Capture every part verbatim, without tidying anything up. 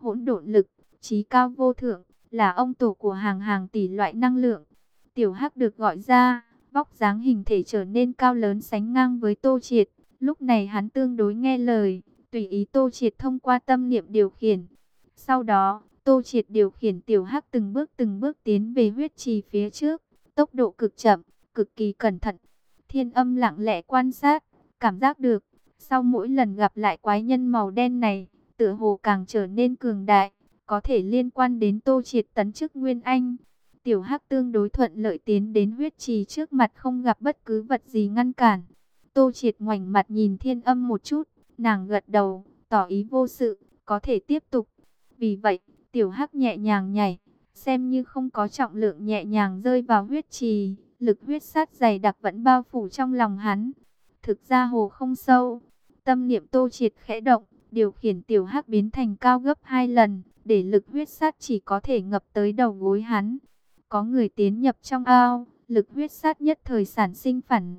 hỗn độn lực, trí cao vô thượng, là ông tổ của hàng hàng tỷ loại năng lượng. Tiểu Hắc được gọi ra, vóc dáng hình thể trở nên cao lớn sánh ngang với Tô Triệt. Lúc này hắn tương đối nghe lời, tùy ý Tô Triệt thông qua tâm niệm điều khiển. Sau đó, Tô Triệt điều khiển Tiểu Hắc từng bước từng bước tiến về huyết trì phía trước, tốc độ cực chậm, cực kỳ cẩn thận. Thiên Âm lặng lẽ quan sát, cảm giác được, sau mỗi lần gặp lại quái nhân màu đen này, tựa hồ càng trở nên cường đại, có thể liên quan đến Tô Triệt tấn chức Nguyên Anh. Tiểu Hắc tương đối thuận lợi tiến đến huyết trì trước mặt, không gặp bất cứ vật gì ngăn cản. Tô Triệt ngoảnh mặt nhìn Thiên Âm một chút, nàng gật đầu, tỏ ý vô sự, có thể tiếp tục. Vì vậy, Tiểu Hắc nhẹ nhàng nhảy, xem như không có trọng lượng, nhẹ nhàng rơi vào huyết trì, lực huyết sát dày đặc vẫn bao phủ trong lòng hắn. Thực ra hồ không sâu, tâm niệm Tô Triệt khẽ động, điều khiển Tiểu Hắc biến thành cao gấp hai lần, để lực huyết sát chỉ có thể ngập tới đầu gối hắn. Có người tiến nhập trong ao, lực huyết sát nhất thời sản sinh phản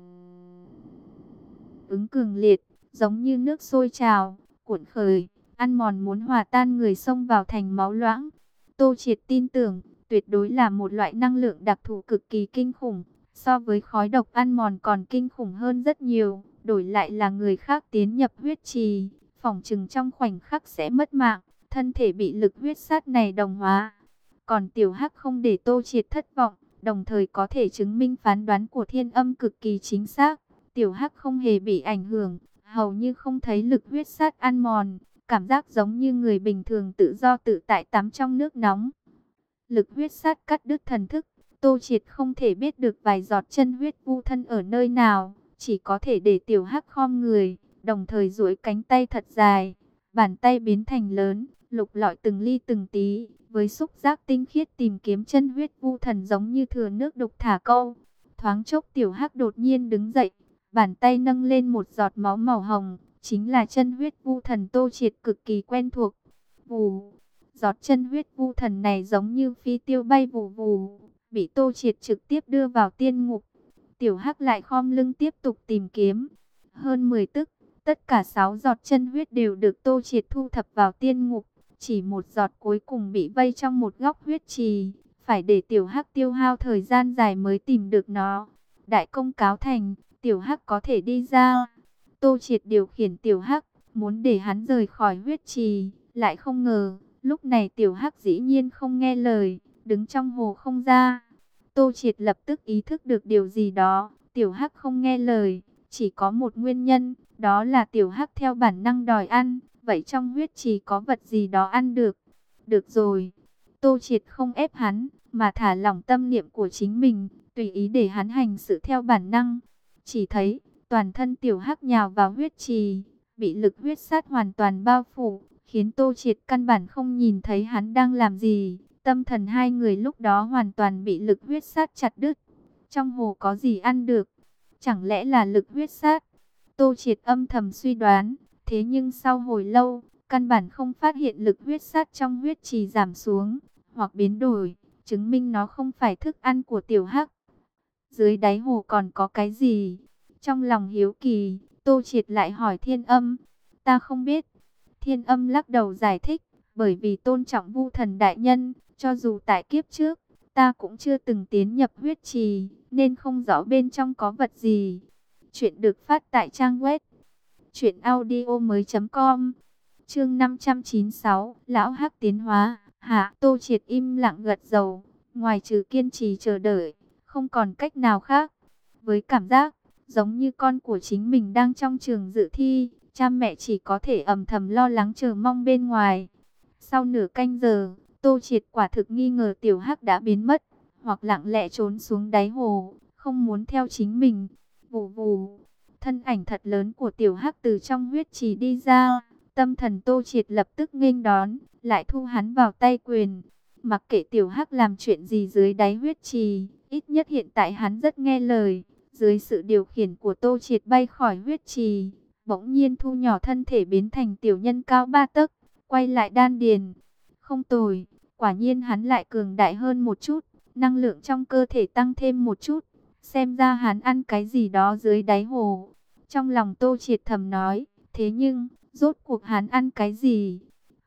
ứng cường liệt, giống như nước sôi trào, cuộn khởi, ăn mòn muốn hòa tan người, xông vào thành máu loãng. Tô Triệt tin tưởng, tuyệt đối là một loại năng lượng đặc thù cực kỳ kinh khủng, so với khói độc ăn mòn còn kinh khủng hơn rất nhiều. Đổi lại là người khác tiến nhập huyết trì, phỏng chừng trong khoảnh khắc sẽ mất mạng, thân thể bị lực huyết sát này đồng hóa. Còn Tiểu Hắc không để Tô Triệt thất vọng, đồng thời có thể chứng minh phán đoán của Thiên Âm cực kỳ chính xác. Tiểu Hắc không hề bị ảnh hưởng, hầu như không thấy lực huyết sát ăn mòn, cảm giác giống như người bình thường tự do tự tại tắm trong nước nóng. Lực huyết sát cắt đứt thần thức, Tô Triệt không thể biết được vài giọt chân huyết vu thân ở nơi nào, chỉ có thể để Tiểu Hắc khom người, đồng thời duỗi cánh tay thật dài, bàn tay biến thành lớn, lục lọi từng ly từng tí, với xúc giác tinh khiết tìm kiếm chân huyết vu thần, giống như thừa nước đục thả câu. Thoáng chốc Tiểu Hắc đột nhiên đứng dậy, bàn tay nâng lên một giọt máu màu hồng, chính là chân huyết vu thần Tô Triệt cực kỳ quen thuộc. Vù, giọt chân huyết vu thần này giống như phi tiêu bay vù vù, bị Tô Triệt trực tiếp đưa vào tiên ngục. Tiểu Hắc lại khom lưng tiếp tục tìm kiếm. Hơn mười tức, tất cả sáu giọt chân huyết đều được Tô Triệt thu thập vào tiên ngục. Chỉ một giọt cuối cùng bị vây trong một góc huyết trì, phải để Tiểu Hắc tiêu hao thời gian dài mới tìm được nó. Đại công cáo thành, Tiểu Hắc có thể đi ra. Tô Triệt điều khiển Tiểu Hắc, muốn để hắn rời khỏi huyết trì, lại không ngờ, lúc này Tiểu Hắc dĩ nhiên không nghe lời, đứng trong hồ không ra. Tô Triệt lập tức ý thức được điều gì đó, Tiểu Hắc không nghe lời, chỉ có một nguyên nhân, đó là Tiểu Hắc theo bản năng đòi ăn, vậy trong huyết trì có vật gì đó ăn được. Được rồi, Tô Triệt không ép hắn, mà thả lỏng tâm niệm của chính mình, tùy ý để hắn hành sự theo bản năng. Chỉ thấy, toàn thân Tiểu Hắc nhào vào huyết trì, bị lực huyết sát hoàn toàn bao phủ, khiến Tô Triệt căn bản không nhìn thấy hắn đang làm gì. Tâm thần hai người lúc đó hoàn toàn bị lực huyết sát chặt đứt. Trong hồ có gì ăn được? Chẳng lẽ là lực huyết sát? Tô Triệt âm thầm suy đoán. Thế nhưng sau hồi lâu, căn bản không phát hiện lực huyết sát trong huyết trì giảm xuống, hoặc biến đổi, chứng minh nó không phải thức ăn của Tiểu Hắc. Dưới đáy hồ còn có cái gì? Trong lòng hiếu kỳ, Tô Triệt lại hỏi Thiên Âm. Ta không biết. Thiên Âm lắc đầu giải thích, bởi vì tôn trọng Vu Thần đại nhân, cho dù tại kiếp trước, ta cũng chưa từng tiến nhập huyết trì, nên không rõ bên trong có vật gì. Chuyện được phát tại trang web truyện audio mới chấm com. Chương năm trăm chín mươi sáu, Lão Hắc tiến hóa. Hạ, Tô Triệt im lặng gật đầu, ngoài trừ kiên trì chờ đợi, không còn cách nào khác. Với cảm giác giống như con của chính mình đang trong trường dự thi, cha mẹ chỉ có thể âm thầm lo lắng chờ mong bên ngoài. Sau nửa canh giờ, Tô Triệt quả thực nghi ngờ Tiểu Hắc đã biến mất, hoặc lặng lẽ trốn xuống đáy hồ, không muốn theo chính mình. Vù vù, thân ảnh thật lớn của Tiểu Hắc từ trong huyết trì đi ra, tâm thần Tô Triệt lập tức nghênh đón, lại thu hắn vào tay quyền. Mặc kệ Tiểu Hắc làm chuyện gì dưới đáy huyết trì, ít nhất hiện tại hắn rất nghe lời. Dưới sự điều khiển của Tô Triệt bay khỏi huyết trì, bỗng nhiên thu nhỏ thân thể biến thành tiểu nhân cao ba tấc, quay lại đan điền. Không tồi, quả nhiên hắn lại cường đại hơn một chút, năng lượng trong cơ thể tăng thêm một chút. Xem ra hắn ăn cái gì đó dưới đáy hồ. Trong lòng Tô Triệt thầm nói, thế nhưng, rốt cuộc hắn ăn cái gì?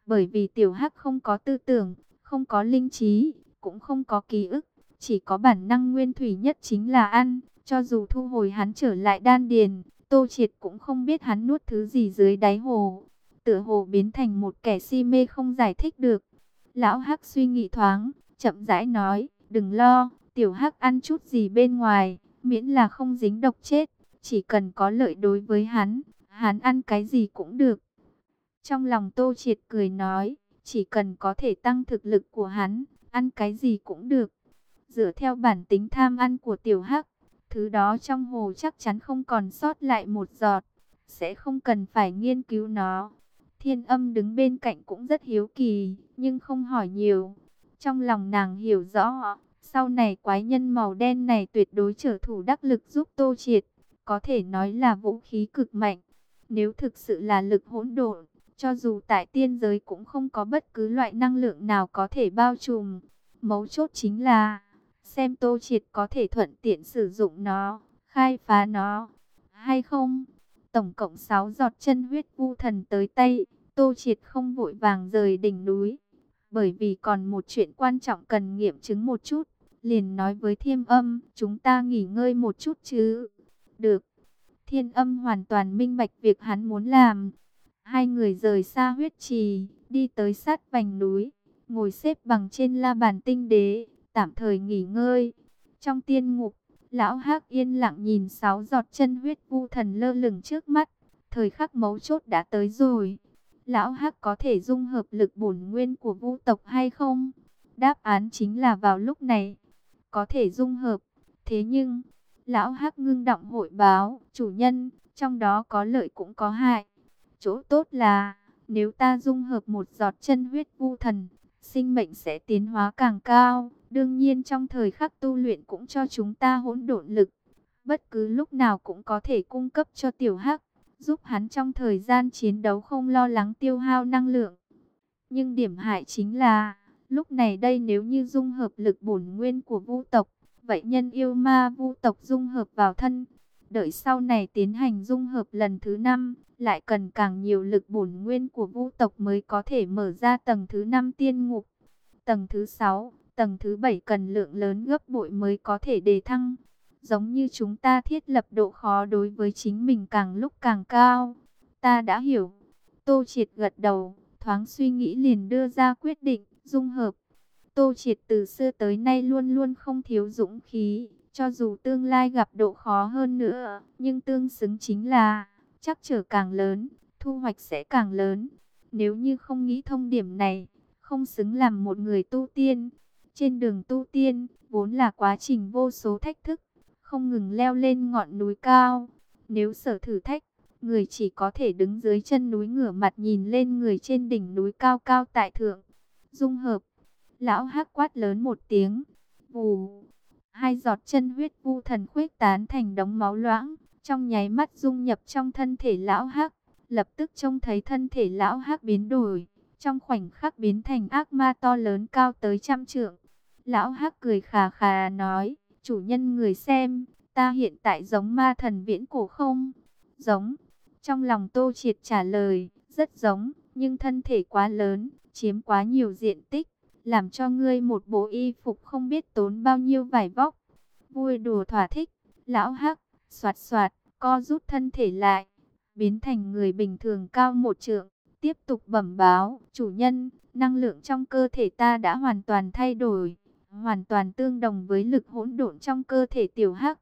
Bởi vì tiểu hắc không có tư tưởng, không có linh trí, cũng không có ký ức, chỉ có bản năng nguyên thủy nhất chính là ăn. Cho dù thu hồi hắn trở lại đan điền, Tô Triệt cũng không biết hắn nuốt thứ gì dưới đáy hồ. Tựa hồ biến thành một kẻ si mê không giải thích được. Lão Hắc suy nghĩ thoáng, chậm rãi nói, đừng lo, tiểu Hắc ăn chút gì bên ngoài, miễn là không dính độc chết, chỉ cần có lợi đối với hắn, hắn ăn cái gì cũng được. Trong lòng Tô Triệt cười nói, chỉ cần có thể tăng thực lực của hắn, ăn cái gì cũng được. Dựa theo bản tính tham ăn của tiểu Hắc, thứ đó trong hồ chắc chắn không còn sót lại một giọt, sẽ không cần phải nghiên cứu nó. Thiên Âm đứng bên cạnh cũng rất hiếu kỳ, nhưng không hỏi nhiều. Trong lòng nàng hiểu rõ, sau này quái nhân màu đen này tuyệt đối trở thủ đắc lực giúp Tô Triệt, có thể nói là vũ khí cực mạnh. Nếu thực sự là lực hỗn độn, cho dù tại tiên giới cũng không có bất cứ loại năng lượng nào có thể bao trùm. Mấu chốt chính là xem Tô Triệt có thể thuận tiện sử dụng nó, khai phá nó hay không. Tổng cộng sáu giọt chân huyết vu thần tới tay, Tô Triệt không vội vàng rời đỉnh núi, bởi vì còn một chuyện quan trọng cần nghiệm chứng một chút. Liền nói với Thiên Âm, chúng ta nghỉ ngơi một chút chứ. Được. Thiên Âm hoàn toàn minh bạch việc hắn muốn làm. Hai người rời xa huyết trì, đi tới sát vành núi, ngồi xếp bằng trên la bàn tinh đế, tạm thời nghỉ ngơi. Trong tiên ngục, Lão Hắc yên lặng nhìn sáu giọt chân huyết vu thần lơ lửng trước mắt. Thời khắc mấu chốt đã tới rồi. Lão Hắc có thể dung hợp lực bổn nguyên của vu tộc hay không? Đáp án chính là vào lúc này, có thể dung hợp. Thế nhưng, Lão Hắc ngưng động hội báo, chủ nhân, trong đó có lợi cũng có hại. Chỗ tốt là, nếu ta dung hợp một giọt chân huyết vu thần, sinh mệnh sẽ tiến hóa càng cao. Đương nhiên trong thời khắc tu luyện cũng cho chúng ta hỗn độn lực. Bất cứ lúc nào cũng có thể cung cấp cho tiểu Hắc, giúp hắn trong thời gian chiến đấu không lo lắng tiêu hao năng lượng. Nhưng điểm hại chính là, lúc này đây nếu như dung hợp lực bổn nguyên của vu tộc, vậy nhân yêu ma vu tộc dung hợp vào thân. Đợi sau này tiến hành dung hợp lần thứ năm, lại cần càng nhiều lực bổn nguyên của vu tộc mới có thể mở ra tầng thứ năm tiên ngục. Tầng thứ sáu, tầng thứ bảy cần lượng lớn gấp bội mới có thể đề thăng. Giống như chúng ta thiết lập độ khó đối với chính mình càng lúc càng cao. Ta đã hiểu. Tô Triệt gật đầu, thoáng suy nghĩ liền đưa ra quyết định, dung hợp. Tô Triệt từ xưa tới nay luôn luôn không thiếu dũng khí. Cho dù tương lai gặp độ khó hơn nữa, nhưng tương xứng chính là, chắc trở càng lớn, thu hoạch sẽ càng lớn. Nếu như không nghĩ thông điểm này, không xứng làm một người tu tiên. Trên đường tu tiên, vốn là quá trình vô số thách thức, không ngừng leo lên ngọn núi cao. Nếu sở thử thách, người chỉ có thể đứng dưới chân núi ngửa mặt nhìn lên người trên đỉnh núi cao cao tại thượng. Dung hợp, Lão Hắc quát lớn một tiếng, vù. Hai giọt chân huyết vu thần khuếch tán thành đống máu loãng, trong nháy mắt dung nhập trong thân thể Lão Hắc. Lập tức trông thấy thân thể Lão Hắc biến đổi, trong khoảnh khắc biến thành ác ma to lớn cao tới trăm trượng. Lão Hắc cười khà khà nói, chủ nhân người xem, ta hiện tại giống ma thần viễn cổ không? Giống. Trong lòng Tô Triệt trả lời, rất giống, nhưng thân thể quá lớn, chiếm quá nhiều diện tích, làm cho ngươi một bộ y phục không biết tốn bao nhiêu vải vóc. Vui đùa thỏa thích, Lão Hắc, xoạt xoạt, co rút thân thể lại, biến thành người bình thường cao một trượng, tiếp tục bẩm báo, chủ nhân, năng lượng trong cơ thể ta đã hoàn toàn thay đổi, hoàn toàn tương đồng với lực hỗn độn trong cơ thể tiểu Hắc.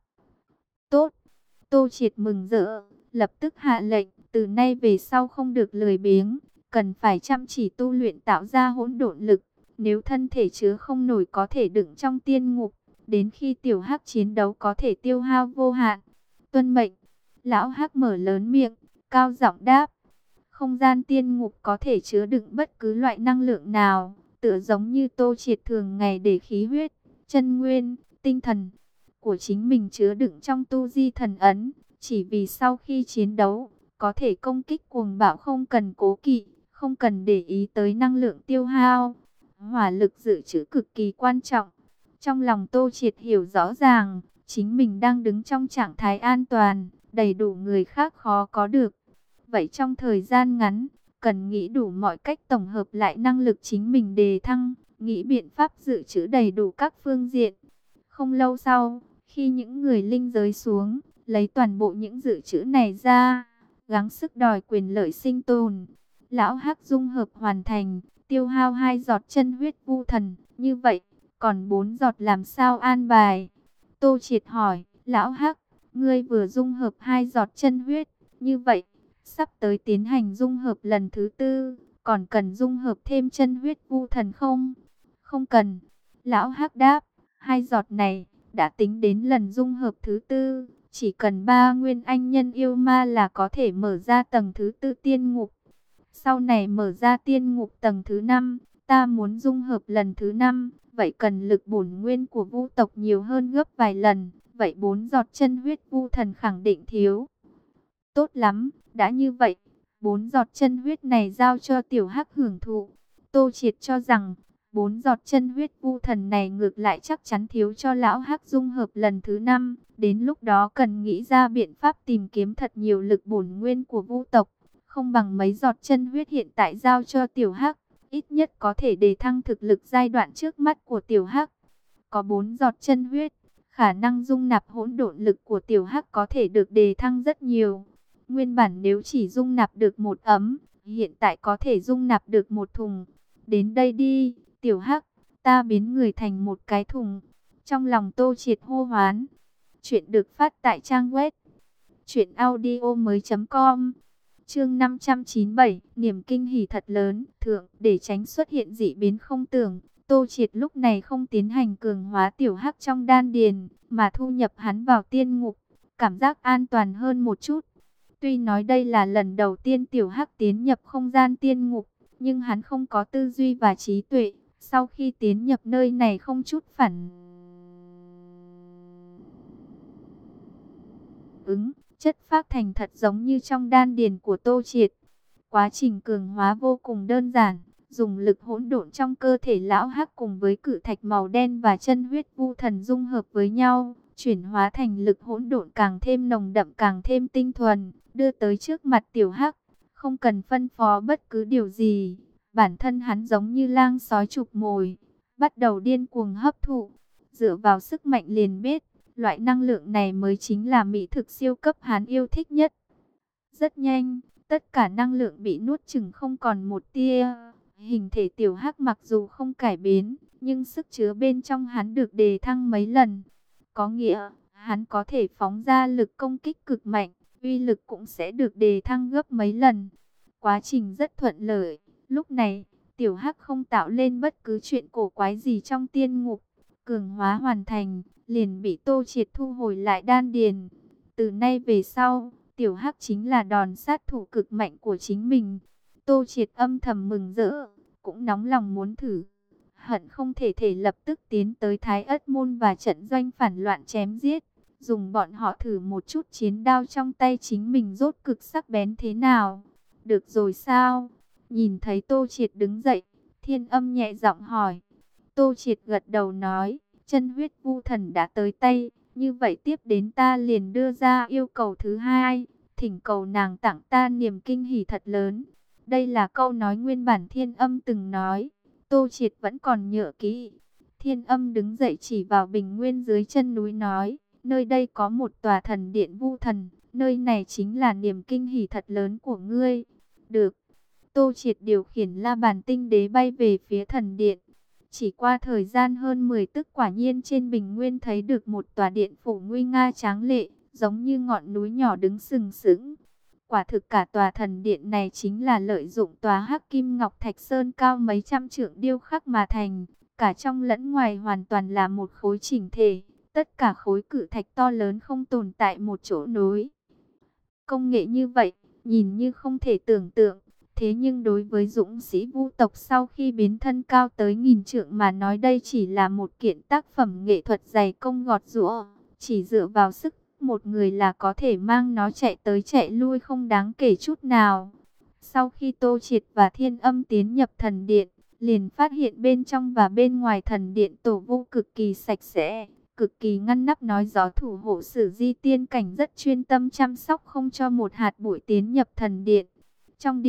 Tốt, Tô Triệt mừng rỡ, lập tức hạ lệnh, từ nay về sau không được lười biếng, cần phải chăm chỉ tu luyện tạo ra hỗn độn lực. Nếu thân thể chứa không nổi có thể đựng trong tiên ngục, đến khi tiểu Hắc chiến đấu có thể tiêu hao vô hạn. Tuân mệnh. Lão Hắc mở lớn miệng, cao giọng đáp. Không gian tiên ngục có thể chứa đựng bất cứ loại năng lượng nào, tựa giống như Tô Triệt thường ngày để khí huyết, chân nguyên, tinh thần của chính mình chứa đựng trong tu di thần ấn, chỉ vì sau khi chiến đấu, có thể công kích cuồng bạo không cần cố kỵ, không cần để ý tới năng lượng tiêu hao. Hỏa lực dự trữ cực kỳ quan trọng. Trong lòng Tô Triệt hiểu rõ ràng, chính mình đang đứng trong trạng thái an toàn, đầy đủ người khác khó có được. Vậy trong thời gian ngắn, cần nghĩ đủ mọi cách tổng hợp lại năng lực chính mình đề thăng, nghĩ biện pháp dự trữ đầy đủ các phương diện. Không lâu sau, khi những người linh giới xuống, lấy toàn bộ những dự trữ này ra, gắng sức đòi quyền lợi sinh tồn. Lão Hắc dung hợp hoàn thành, tiêu hao hai giọt chân huyết vu thần, như vậy, còn bốn giọt làm sao an bài? Tô Triệt hỏi, Lão Hắc, ngươi vừa dung hợp hai giọt chân huyết, như vậy, sắp tới tiến hành dung hợp lần thứ tư, còn cần dung hợp thêm chân huyết vu thần không? Không cần. Lão Hắc đáp, hai giọt này, đã tính đến lần dung hợp thứ tư, chỉ cần ba nguyên anh nhân yêu ma là có thể mở ra tầng thứ tư tiên ngục. Sau này mở ra tiên ngục tầng thứ năm, ta muốn dung hợp lần thứ năm, vậy cần lực bổn nguyên của vu tộc nhiều hơn gấp vài lần, vậy bốn giọt chân huyết vu thần khẳng định thiếu. Tốt lắm, đã như vậy, bốn giọt chân huyết này giao cho tiểu Hắc hưởng thụ. Tô Triệt cho rằng, bốn giọt chân huyết vu thần này ngược lại chắc chắn thiếu cho lão Hắc dung hợp lần thứ năm, đến lúc đó cần nghĩ ra biện pháp tìm kiếm thật nhiều lực bổn nguyên của vu tộc, không bằng mấy giọt chân huyết hiện tại giao cho tiểu Hắc, ít nhất có thể đề thăng thực lực giai đoạn trước mắt của tiểu Hắc. Có bốn giọt chân huyết, khả năng dung nạp hỗn độn lực của tiểu Hắc có thể được đề thăng rất nhiều. Nguyên bản nếu chỉ dung nạp được một ấm, hiện tại có thể dung nạp được một thùng. Đến đây đi, tiểu Hắc, ta biến người thành một cái thùng. Trong lòng Tô Triệt hô hoán. Chuyện được phát tại trang web truyện audio mới chấm com. Chương năm trăm chín mươi bảy, niềm kinh hỉ thật lớn, thượng, để tránh xuất hiện dị biến không tưởng, Tô Triệt lúc này không tiến hành cường hóa tiểu Hắc trong đan điền, mà thu nhập hắn vào tiên ngục, cảm giác an toàn hơn một chút. Tuy nói đây là lần đầu tiên tiểu Hắc tiến nhập không gian tiên ngục, nhưng hắn không có tư duy và trí tuệ, sau khi tiến nhập nơi này không chút phản ứng, chất phác thành thật giống như trong đan điền của Tô Triệt. Quá trình cường hóa vô cùng đơn giản, dùng lực hỗn độn trong cơ thể lão Hắc cùng với cự thạch màu đen và chân huyết vu thần dung hợp với nhau, chuyển hóa thành lực hỗn độn càng thêm nồng đậm càng thêm tinh thuần, đưa tới trước mặt tiểu Hắc, không cần phân phó bất cứ điều gì, bản thân hắn giống như lang sói chụp mồi, bắt đầu điên cuồng hấp thụ, dựa vào sức mạnh liền biết, loại năng lượng này mới chính là mỹ thực siêu cấp hắn yêu thích nhất. Rất nhanh, tất cả năng lượng bị nuốt chửng không còn một tia. Hình thể tiểu Hắc mặc dù không cải biến, nhưng sức chứa bên trong hắn được đề thăng mấy lần. Có nghĩa, hắn có thể phóng ra lực công kích cực mạnh, uy lực cũng sẽ được đề thăng gấp mấy lần. Quá trình rất thuận lợi. Lúc này, tiểu Hắc không tạo lên bất cứ chuyện cổ quái gì trong tiên ngục. Cường hóa hoàn thành, liền bị Tô Triệt thu hồi lại đan điền. Từ nay về sau, tiểu Hắc chính là đòn sát thủ cực mạnh của chính mình. Tô Triệt âm thầm mừng rỡ, cũng nóng lòng muốn thử. Hận không thể thể lập tức tiến tới Thái Ất Môn và trận doanh phản loạn chém giết. Dùng bọn họ thử một chút chiến đao trong tay chính mình rốt cực sắc bén thế nào. Được rồi sao? Nhìn thấy Tô Triệt đứng dậy, Thiên Âm nhẹ giọng hỏi. Tô Triệt gật đầu nói, chân huyết vu thần đã tới tay. Như vậy tiếp đến ta liền đưa ra yêu cầu thứ hai, thỉnh cầu nàng tặng ta niềm kinh hỉ thật lớn. Đây là câu nói nguyên bản Thiên Âm từng nói, Tô Triệt vẫn còn nhớ kỹ. Thiên Âm đứng dậy chỉ vào bình nguyên dưới chân núi nói, nơi đây có một tòa thần điện vu thần, nơi này chính là niềm kinh hỉ thật lớn của ngươi. Được. Tô Triệt điều khiển La Bàn Tinh Đế bay về phía thần điện. Chỉ qua thời gian hơn mười tức quả nhiên trên bình nguyên thấy được một tòa điện phủ nguy nga tráng lệ, giống như ngọn núi nhỏ đứng sừng sững. Quả thực cả tòa thần điện này chính là lợi dụng tòa Hắc Kim Ngọc Thạch Sơn cao mấy trăm trượng điêu khắc mà thành, cả trong lẫn ngoài hoàn toàn là một khối chỉnh thể, tất cả khối cự thạch to lớn không tồn tại một chỗ nối. Công nghệ như vậy, nhìn như không thể tưởng tượng. Thế nhưng đối với dũng sĩ vu tộc sau khi biến thân cao tới nghìn trượng mà nói đây chỉ là một kiện tác phẩm nghệ thuật dày công gọt giũa. Chỉ dựa vào sức một người là có thể mang nó chạy tới chạy lui không đáng kể chút nào. Sau khi Tô Triệt và Thiên Âm tiến nhập thần điện, liền phát hiện bên trong và bên ngoài thần điện tổ vu cực kỳ sạch sẽ, cực kỳ ngăn nắp nói gió thủ hộ sử di tiên cảnh rất chuyên tâm chăm sóc không cho một hạt bụi tiến nhập thần điện. Trong điện,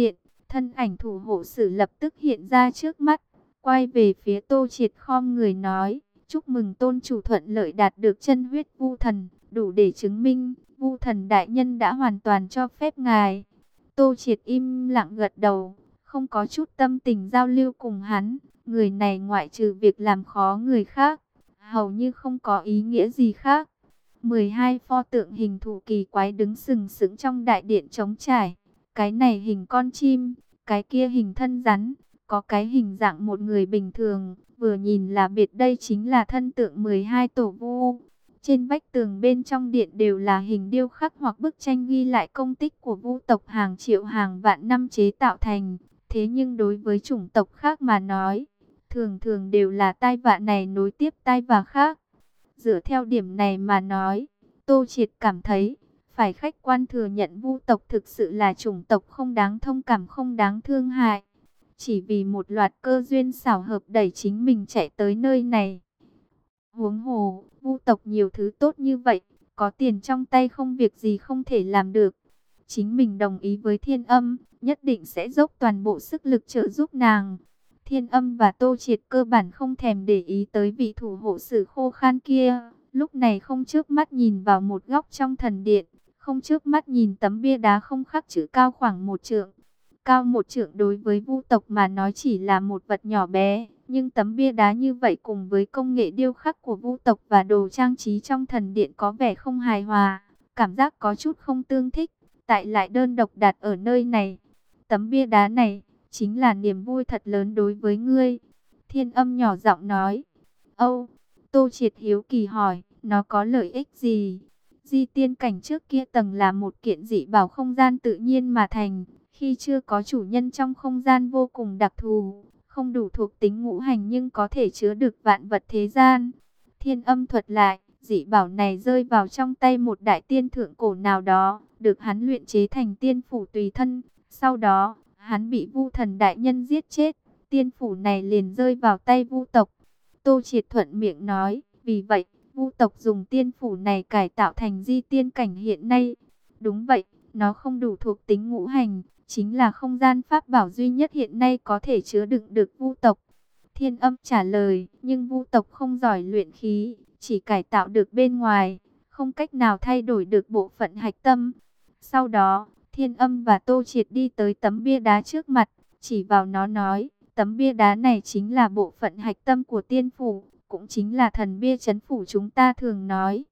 Thân ảnh thủ hộ sử lập tức hiện ra trước mắt, quay về phía Tô Triệt khom người nói, chúc mừng tôn chủ thuận lợi đạt được chân huyết vu thần, đủ để chứng minh, vu thần đại nhân đã hoàn toàn cho phép ngài. Tô Triệt im lặng gật đầu, không có chút tâm tình giao lưu cùng hắn, người này ngoại trừ việc làm khó người khác, hầu như không có ý nghĩa gì khác. mười hai pho tượng hình thù kỳ quái đứng sừng sững trong đại điện trống trải, cái này hình con chim, cái kia hình thân rắn, có cái hình dạng một người bình thường, vừa nhìn là biết đây chính là thân tượng mười hai tổ vu. Trên vách tường bên trong điện đều là hình điêu khắc hoặc bức tranh ghi lại công tích của vu tộc hàng triệu hàng vạn năm chế tạo thành. Thế nhưng đối với chủng tộc khác mà nói, thường thường đều là tai vạ này nối tiếp tai vạ khác. Dựa theo điểm này mà nói, Tô Triệt cảm thấy, phải khách quan thừa nhận vu tộc thực sự là chủng tộc không đáng thông cảm, không đáng thương hại. Chỉ vì một loạt cơ duyên xảo hợp đẩy chính mình chạy tới nơi này. Huống hồ, vu tộc nhiều thứ tốt như vậy, có tiền trong tay không việc gì không thể làm được. Chính mình đồng ý với Thiên Âm, nhất định sẽ dốc toàn bộ sức lực trợ giúp nàng. Thiên Âm và Tô Triệt cơ bản không thèm để ý tới vị thủ hộ sử khô khan kia. Lúc này không chớp mắt nhìn vào một góc trong thần điện, không chớp mắt nhìn tấm bia đá không khắc chữ cao khoảng một trượng. Cao một trượng đối với vu tộc mà nói chỉ là một vật nhỏ bé, nhưng tấm bia đá như vậy cùng với công nghệ điêu khắc của vu tộc và đồ trang trí trong thần điện có vẻ không hài hòa, cảm giác có chút không tương thích, tại lại đơn độc đặt ở nơi này. Tấm bia đá này chính là niềm vui thật lớn đối với ngươi. Thiên Âm nhỏ giọng nói. Âu, Tô Triệt hiếu kỳ hỏi, nó có lợi ích gì? Di tiên cảnh trước kia tầng là một kiện dị bảo không gian tự nhiên mà thành, khi chưa có chủ nhân trong không gian vô cùng đặc thù, không đủ thuộc tính ngũ hành nhưng có thể chứa được vạn vật thế gian. Thiên Âm thuật lại, dị bảo này rơi vào trong tay một đại tiên thượng cổ nào đó, được hắn luyện chế thành tiên phủ tùy thân. Sau đó, hắn bị vu thần đại nhân giết chết, tiên phủ này liền rơi vào tay vu tộc. Tô Triệt thuận miệng nói, vì vậy, vu tộc dùng tiên phủ này cải tạo thành di tiên cảnh hiện nay. Đúng vậy, nó không đủ thuộc tính ngũ hành, chính là không gian pháp bảo duy nhất hiện nay có thể chứa đựng được vu tộc. Thiên Âm trả lời, nhưng vu tộc không giỏi luyện khí, chỉ cải tạo được bên ngoài, không cách nào thay đổi được bộ phận hạch tâm. Sau đó, Thiên Âm và Tô Triệt đi tới tấm bia đá trước mặt, chỉ vào nó nói, tấm bia đá này chính là bộ phận hạch tâm của tiên phủ, cũng chính là thần bia trấn phủ chúng ta thường nói.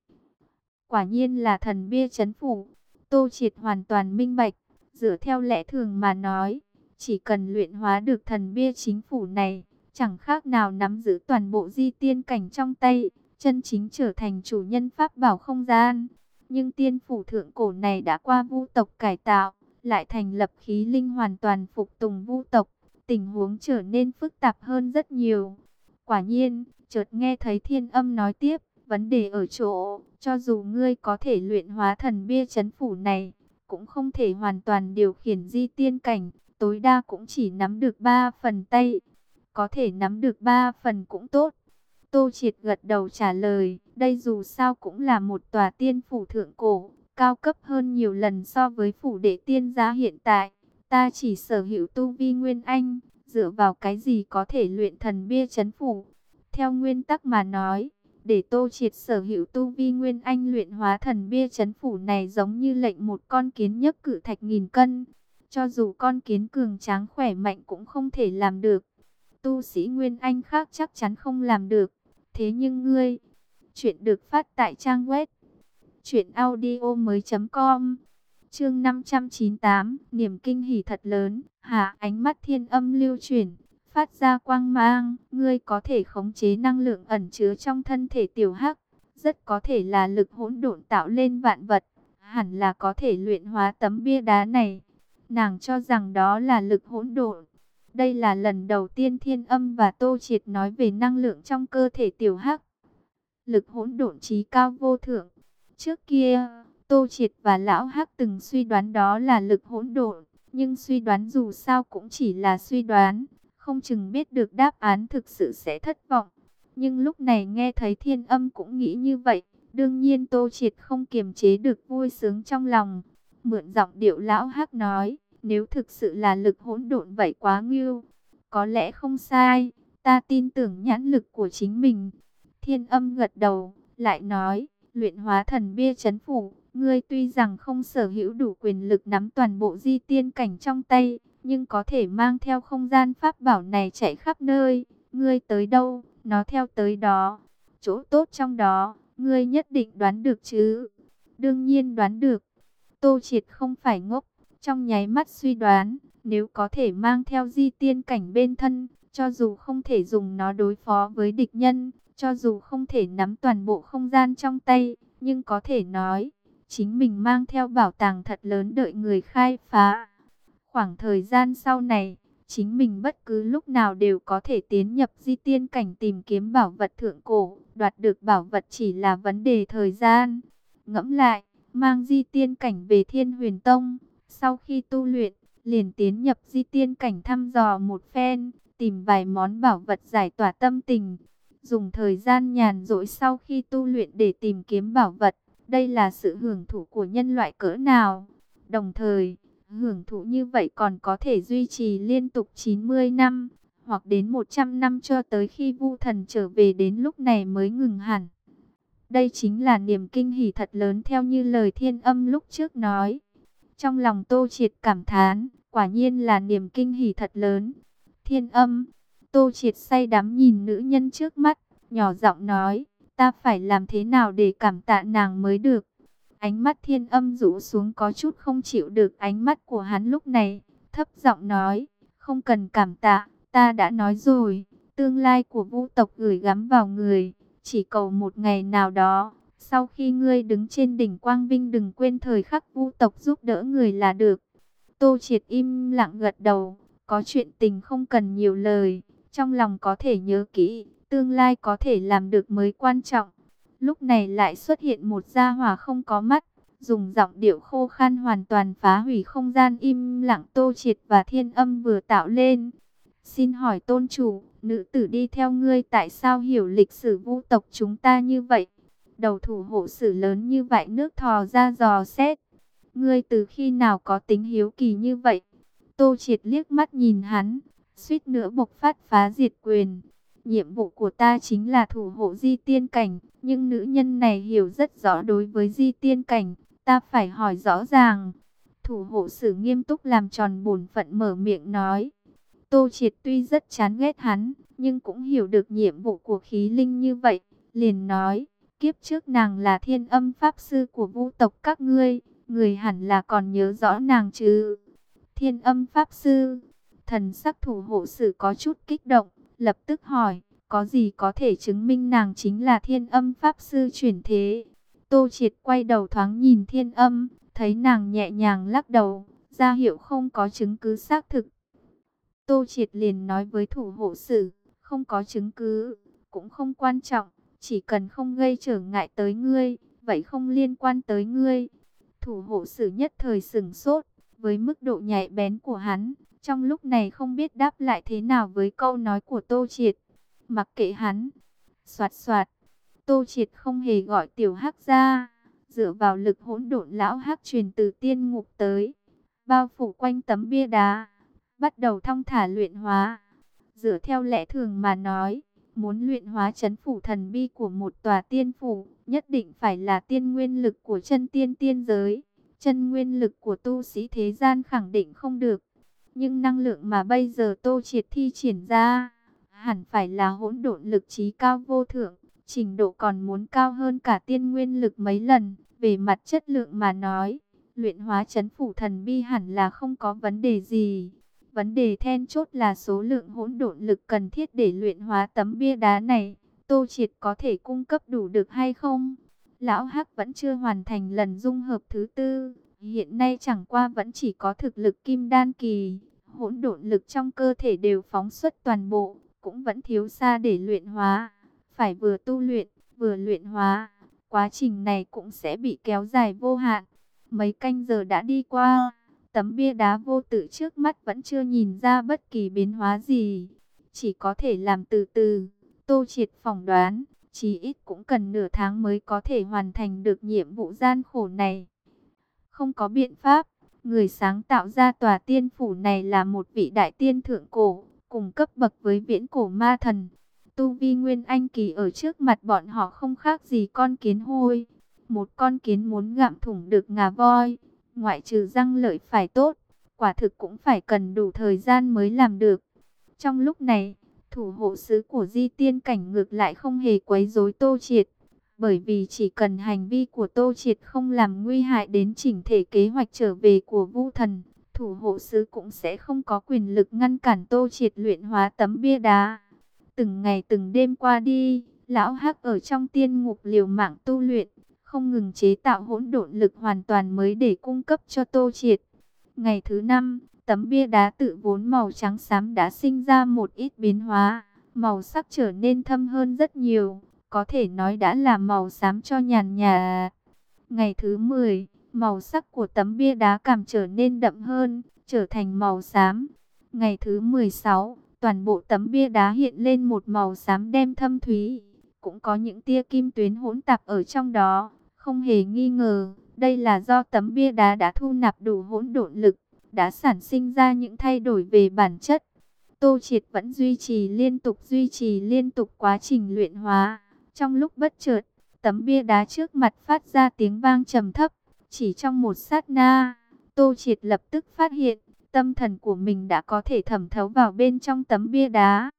Quả nhiên là thần bia trấn phủ. Tô Triệt hoàn toàn minh bạch, dựa theo lẽ thường mà nói, chỉ cần luyện hóa được thần bia chính phủ này, chẳng khác nào nắm giữ toàn bộ di tiên cảnh trong tay, chân chính trở thành chủ nhân pháp bảo không gian. Nhưng tiên phủ thượng cổ này đã qua vu tộc cải tạo, lại thành lập khí linh hoàn toàn phục tùng vu tộc, tình huống trở nên phức tạp hơn rất nhiều. Quả nhiên, chợt nghe thấy Thiên Âm nói tiếp, vấn đề ở chỗ, cho dù ngươi có thể luyện hóa thần bia trấn phủ này, cũng không thể hoàn toàn điều khiển di tiên cảnh, tối đa cũng chỉ nắm được ba phần tay. Có thể nắm được ba phần cũng tốt. Tô Triệt gật đầu trả lời, đây dù sao cũng là một tòa tiên phủ thượng cổ, cao cấp hơn nhiều lần so với phủ đệ tiên gia hiện tại. Ta chỉ sở hữu tu vi Nguyên Anh, dựa vào cái gì có thể luyện thần bia trấn phủ? Theo nguyên tắc mà nói, để Tô Triệt sở hữu tu vi Nguyên Anh luyện hóa thần bia trấn phủ này giống như lệnh một con kiến nhấc cự thạch nghìn cân. Cho dù con kiến cường tráng khỏe mạnh cũng không thể làm được. Tu sĩ Nguyên Anh khác chắc chắn không làm được. Thế nhưng ngươi, chuyện được phát tại trang web truyện audio mới chấm com. Chương năm trăm chín mươi tám, niềm kinh hỉ thật lớn. Hạ, ánh mắt Thiên Âm lưu chuyển, phát ra quang mang, ngươi có thể khống chế năng lượng ẩn chứa trong thân thể tiểu hắc, rất có thể là lực hỗn độn tạo lên vạn vật, hẳn là có thể luyện hóa tấm bia đá này. Nàng cho rằng đó là lực hỗn độn. Đây là lần đầu tiên Thiên Âm và Tô Triệt nói về năng lượng trong cơ thể tiểu hắc. Lực hỗn độn chí cao vô thượng. Trước kia, Tô Triệt và Lão Hắc từng suy đoán đó là lực hỗn độn, nhưng suy đoán dù sao cũng chỉ là suy đoán, không chừng biết được đáp án thực sự sẽ thất vọng. Nhưng lúc này nghe thấy Thiên Âm cũng nghĩ như vậy, đương nhiên Tô Triệt không kiềm chế được vui sướng trong lòng. Mượn giọng điệu Lão Hắc nói, Nếu thực sự là lực hỗn độn vậy quá ngưu. Có lẽ không sai, ta tin tưởng nhãn lực của chính mình. Thiên Âm gật đầu, lại nói, luyện hóa thần bia trấn phủ, ngươi tuy rằng không sở hữu đủ quyền lực nắm toàn bộ di tiên cảnh trong tay, nhưng có thể mang theo không gian pháp bảo này chạy khắp nơi. Ngươi tới đâu, nó theo tới đó. Chỗ tốt trong đó, ngươi nhất định đoán được chứ? Đương nhiên đoán được. Tô Triệt không phải ngốc, trong nháy mắt suy đoán, nếu có thể mang theo di tiên cảnh bên thân, cho dù không thể dùng nó đối phó với địch nhân, cho dù không thể nắm toàn bộ không gian trong tay, nhưng có thể nói, chính mình mang theo bảo tàng thật lớn đợi người khai phá. Khoảng thời gian sau này, chính mình bất cứ lúc nào đều có thể tiến nhập di tiên cảnh tìm kiếm bảo vật thượng cổ, đoạt được bảo vật chỉ là vấn đề thời gian. Ngẫm lại, mang di tiên cảnh về Thiên Huyền Tông, sau khi tu luyện, liền tiến nhập di tiên cảnh thăm dò một phen, tìm vài món bảo vật giải tỏa tâm tình. Dùng thời gian nhàn rỗi sau khi tu luyện để tìm kiếm bảo vật, đây là sự hưởng thụ của nhân loại cỡ nào. Đồng thời, hưởng thụ như vậy còn có thể duy trì liên tục chín mươi năm, hoặc đến một trăm năm cho tới khi Vu Thần trở về, đến lúc này mới ngừng hẳn. Đây chính là niềm kinh hỉ thật lớn theo như lời Thiên Âm lúc trước nói. Trong lòng Tô Triệt cảm thán, quả nhiên là niềm kinh hỉ thật lớn. Thiên Âm, Tô Triệt say đắm nhìn nữ nhân trước mắt, nhỏ giọng nói, ta phải làm thế nào để cảm tạ nàng mới được. Ánh mắt Thiên Âm rũ xuống có chút không chịu được ánh mắt của hắn lúc này, thấp giọng nói, không cần cảm tạ, ta đã nói rồi, tương lai của Vu tộc gửi gắm vào người, chỉ cầu một ngày nào đó, sau khi ngươi đứng trên đỉnh quang vinh đừng quên thời khắc Vu tộc giúp đỡ người là được. Tô Triệt im lặng gật đầu, có chuyện tình không cần nhiều lời, trong lòng có thể nhớ kỹ, tương lai có thể làm được mới quan trọng. Lúc này lại xuất hiện một gia hỏa không có mắt, dùng giọng điệu khô khan hoàn toàn phá hủy không gian im lặng Tô Triệt và Thiên Âm vừa tạo lên. Xin hỏi tôn chủ, nữ tử đi theo ngươi tại sao hiểu lịch sử Vu tộc chúng ta như vậy? Đầu thủ hộ sử lớn như vậy nước thò ra dò xét. Ngươi từ khi nào có tính hiếu kỳ như vậy? Tô Triệt liếc mắt nhìn hắn, suýt nữa bộc phát phá diệt quyền. Nhiệm vụ của ta chính là thủ hộ di tiên cảnh, nhưng nữ nhân này hiểu rất rõ đối với di tiên cảnh, ta phải hỏi rõ ràng. Thủ hộ sử nghiêm túc làm tròn bổn phận mở miệng nói. Tô Triệt tuy rất chán ghét hắn, nhưng cũng hiểu được nhiệm vụ của khí linh như vậy, liền nói, kiếp trước nàng là Thiên Âm pháp sư của Vu tộc các ngươi, người hẳn là còn nhớ rõ nàng chứ. Thiên Âm pháp sư, thần sắc thủ hộ sử có chút kích động, lập tức hỏi, có gì có thể chứng minh nàng chính là Thiên Âm pháp sư chuyển thế? Tô Triệt quay đầu thoáng nhìn Thiên Âm, thấy nàng nhẹ nhàng lắc đầu, ra hiệu không có chứng cứ xác thực. Tô Triệt liền nói với thủ hộ sử, không có chứng cứ, cũng không quan trọng, chỉ cần không gây trở ngại tới ngươi, vậy không liên quan tới ngươi. Thủ hộ sử nhất thời sửng sốt, với mức độ nhạy bén của hắn, trong lúc này không biết đáp lại thế nào với câu nói của Tô Triệt. Mặc kệ hắn, soạt soạt, Tô Triệt không hề gọi tiểu hắc ra, dựa vào lực hỗn độn lão hắc truyền từ tiên ngục tới, bao phủ quanh tấm bia đá, bắt đầu thong thả luyện hóa. Dựa theo lẽ thường mà nói, muốn luyện hóa trấn phủ thần bi của một tòa tiên phủ, nhất định phải là tiên nguyên lực của chân tiên tiên giới. Chân nguyên lực của tu sĩ thế gian khẳng định không được. Nhưng năng lượng mà bây giờ Tô Triệt thi triển ra, hẳn phải là hỗn độn lực trí cao vô thượng, trình độ còn muốn cao hơn cả tiên nguyên lực mấy lần. Về mặt chất lượng mà nói, luyện hóa trấn phủ thần bi hẳn là không có vấn đề gì. Vấn đề then chốt là số lượng hỗn độn lực cần thiết để luyện hóa tấm bia đá này, Tô Triệt có thể cung cấp đủ được hay không? Lão Hắc vẫn chưa hoàn thành lần dung hợp thứ tư, hiện nay chẳng qua vẫn chỉ có thực lực kim đan kỳ, hỗn độn lực trong cơ thể đều phóng xuất toàn bộ, cũng vẫn thiếu xa để luyện hóa, phải vừa tu luyện, vừa luyện hóa, quá trình này cũng sẽ bị kéo dài vô hạn. Mấy canh giờ đã đi qua, tấm bia đá vô tự trước mắt vẫn chưa nhìn ra bất kỳ biến hóa gì, chỉ có thể làm từ từ. Tô Triệt phỏng đoán, chí ít cũng cần nửa tháng mới có thể hoàn thành được nhiệm vụ gian khổ này. Không có biện pháp, Người sáng tạo ra tòa tiên phủ này là một vị đại tiên thượng cổ, cùng cấp bậc với viễn cổ ma thần. Tu vi Nguyên Anh kỳ ở trước mặt bọn họ không khác gì con kiến hôi. Một con kiến muốn gặm thủng được ngà voi, ngoại trừ răng lợi phải tốt, quả thực cũng phải cần đủ thời gian mới làm được. Trong lúc này, thủ hộ sứ của Di Tiên Cảnh ngược lại không hề quấy rối Tô Triệt, bởi vì chỉ cần hành vi của Tô Triệt không làm nguy hại đến chỉnh thể kế hoạch trở về của Vu Thần, thủ hộ sứ cũng sẽ không có quyền lực ngăn cản Tô Triệt luyện hóa tấm bia đá. Từng ngày từng đêm qua đi, lão Hắc ở trong tiên ngục liều mạng tu luyện, không ngừng chế tạo hỗn độn lực hoàn toàn mới để cung cấp cho Tô Triệt. Ngày thứ năm, tấm bia đá tự vốn màu trắng xám đã sinh ra một ít biến hóa, màu sắc trở nên thâm hơn rất nhiều, có thể nói đã là màu xám cho nhàn nhà. Ngày thứ mười, màu sắc của tấm bia đá càng trở nên đậm hơn, trở thành màu xám. Ngày thứ mười sáu, toàn bộ tấm bia đá hiện lên một màu xám đen thâm thúy, cũng có những tia kim tuyến hỗn tạp ở trong đó. Không hề nghi ngờ, đây là do tấm bia đá đã thu nạp đủ hỗn độn lực, đã sản sinh ra những thay đổi về bản chất. Tô Triệt vẫn duy trì liên tục duy trì liên tục quá trình luyện hóa. Trong lúc bất chợt, tấm bia đá trước mặt phát ra tiếng vang trầm thấp. Chỉ trong một sát na, Tô Triệt lập tức phát hiện, tâm thần của mình đã có thể thẩm thấu vào bên trong tấm bia đá.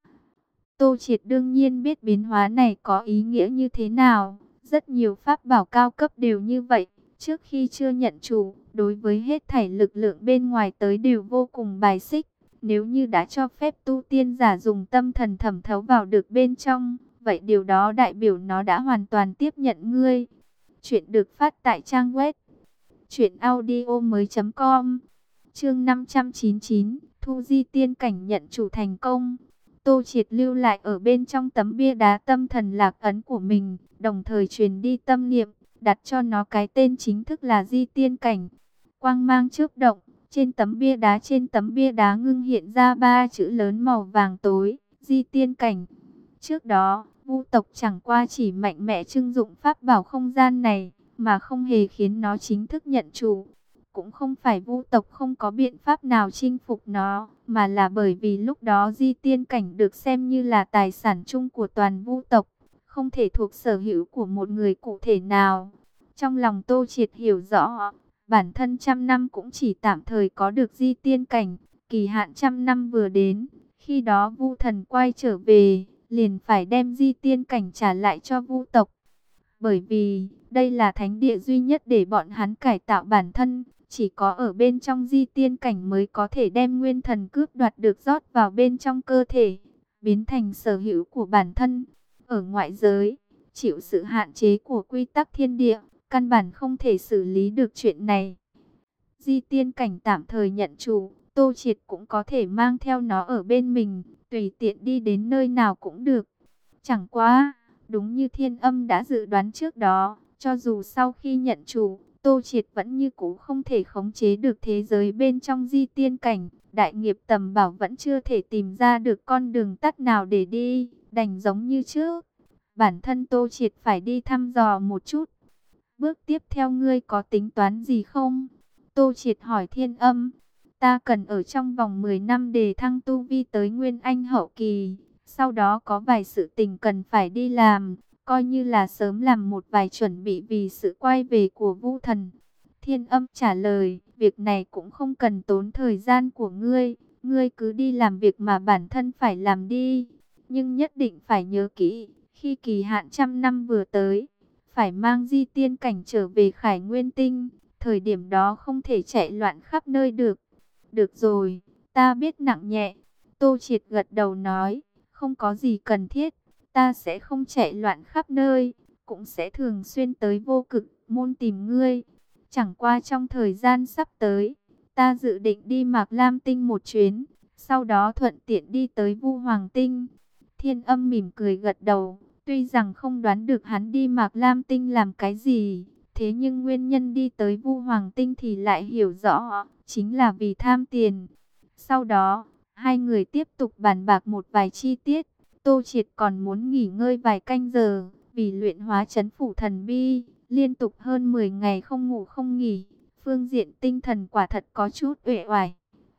Tô Triệt đương nhiên biết biến hóa này có ý nghĩa như thế nào. Rất nhiều pháp bảo cao cấp đều như vậy. Trước khi chưa nhận chủ, đối với hết thảy lực lượng bên ngoài tới đều vô cùng bài xích. Nếu như đã cho phép tu tiên giả dùng tâm thần thẩm thấu vào được bên trong, vậy điều đó đại biểu nó đã hoàn toàn tiếp nhận ngươi. Chuyện được phát tại trang web truyện audio mới chấm com. Chương năm trăm chín mươi chín, Thu Di Tiên Cảnh nhận chủ thành công. Tô Triệt lưu lại ở bên trong tấm bia đá tâm thần lạc ấn của mình, đồng thời truyền đi tâm niệm, đặt cho nó cái tên chính thức là Di Tiên Cảnh. Quang mang chớp động, trên tấm bia đá trên tấm bia đá ngưng hiện ra ba chữ lớn màu vàng tối, Di Tiên Cảnh. Trước đó, Vu tộc chẳng qua chỉ mạnh mẽ trưng dụng pháp bảo không gian này, mà không hề khiến nó chính thức nhận chủ. Cũng không phải Vu tộc không có biện pháp nào chinh phục nó, mà là bởi vì lúc đó Di Tiên Cảnh được xem như là tài sản chung của toàn Vu tộc, không thể thuộc sở hữu của một người cụ thể nào. Trong lòng Tô Triệt hiểu rõ, bản thân trăm năm cũng chỉ tạm thời có được Di Tiên Cảnh, kỳ hạn trăm năm vừa đến, khi đó Vu Thần quay trở về, liền phải đem Di Tiên Cảnh trả lại cho Vu tộc. Bởi vì, đây là thánh địa duy nhất để bọn hắn cải tạo bản thân, chỉ có ở bên trong Di Tiên Cảnh mới có thể đem nguyên thần cướp đoạt được rót vào bên trong cơ thể, biến thành sở hữu của bản thân. Ở ngoại giới, chịu sự hạn chế của quy tắc thiên địa, căn bản không thể xử lý được chuyện này. Di Tiên Cảnh tạm thời nhận chủ, Tô Triệt cũng có thể mang theo nó ở bên mình, tùy tiện đi đến nơi nào cũng được. Chẳng qua, đúng như Thiên Âm đã dự đoán trước đó, cho dù sau khi nhận chủ, Tô Triệt vẫn như cũ không thể khống chế được thế giới bên trong Di Tiên Cảnh. Đại nghiệp tầm bảo vẫn chưa thể tìm ra được con đường tắt nào để đi, đành giống như trước. Bản thân Tô Triệt phải đi thăm dò một chút. Bước tiếp theo ngươi có tính toán gì không? Tô Triệt hỏi Thiên Âm. Ta cần ở trong vòng mười năm để thăng tu vi tới Nguyên Anh hậu kỳ. Sau đó có vài sự tình cần phải đi làm, coi như là sớm làm một vài chuẩn bị vì sự quay về của Vu Thần. Thiên Âm trả lời, việc này cũng không cần tốn thời gian của ngươi, ngươi cứ đi làm việc mà bản thân phải làm đi. Nhưng nhất định phải nhớ kỹ, khi kỳ hạn trăm năm vừa tới, phải mang Di Tiên Cảnh trở về Khải Nguyên Tinh, thời điểm đó không thể chạy loạn khắp nơi được. Được rồi, ta biết nặng nhẹ. Tô Triệt gật đầu nói, không có gì cần thiết, ta sẽ không chạy loạn khắp nơi, cũng sẽ thường xuyên tới Vô Cực môn tìm ngươi. Chẳng qua trong thời gian sắp tới, ta dự định đi Mạc Lam Tinh một chuyến, sau đó thuận tiện đi tới Vu Hoàng Tinh. Thiên Âm mỉm cười gật đầu, tuy rằng không đoán được hắn đi Mạc Lam Tinh làm cái gì, thế nhưng nguyên nhân đi tới Vu Hoàng Tinh thì lại hiểu rõ, chính là vì tham tiền. Sau đó, hai người tiếp tục bàn bạc một vài chi tiết. Tô Triệt còn muốn nghỉ ngơi vài canh giờ, vì luyện hóa trấn phủ thần bi, liên tục hơn mười ngày không ngủ không nghỉ, phương diện tinh thần quả thật có chút uể oải.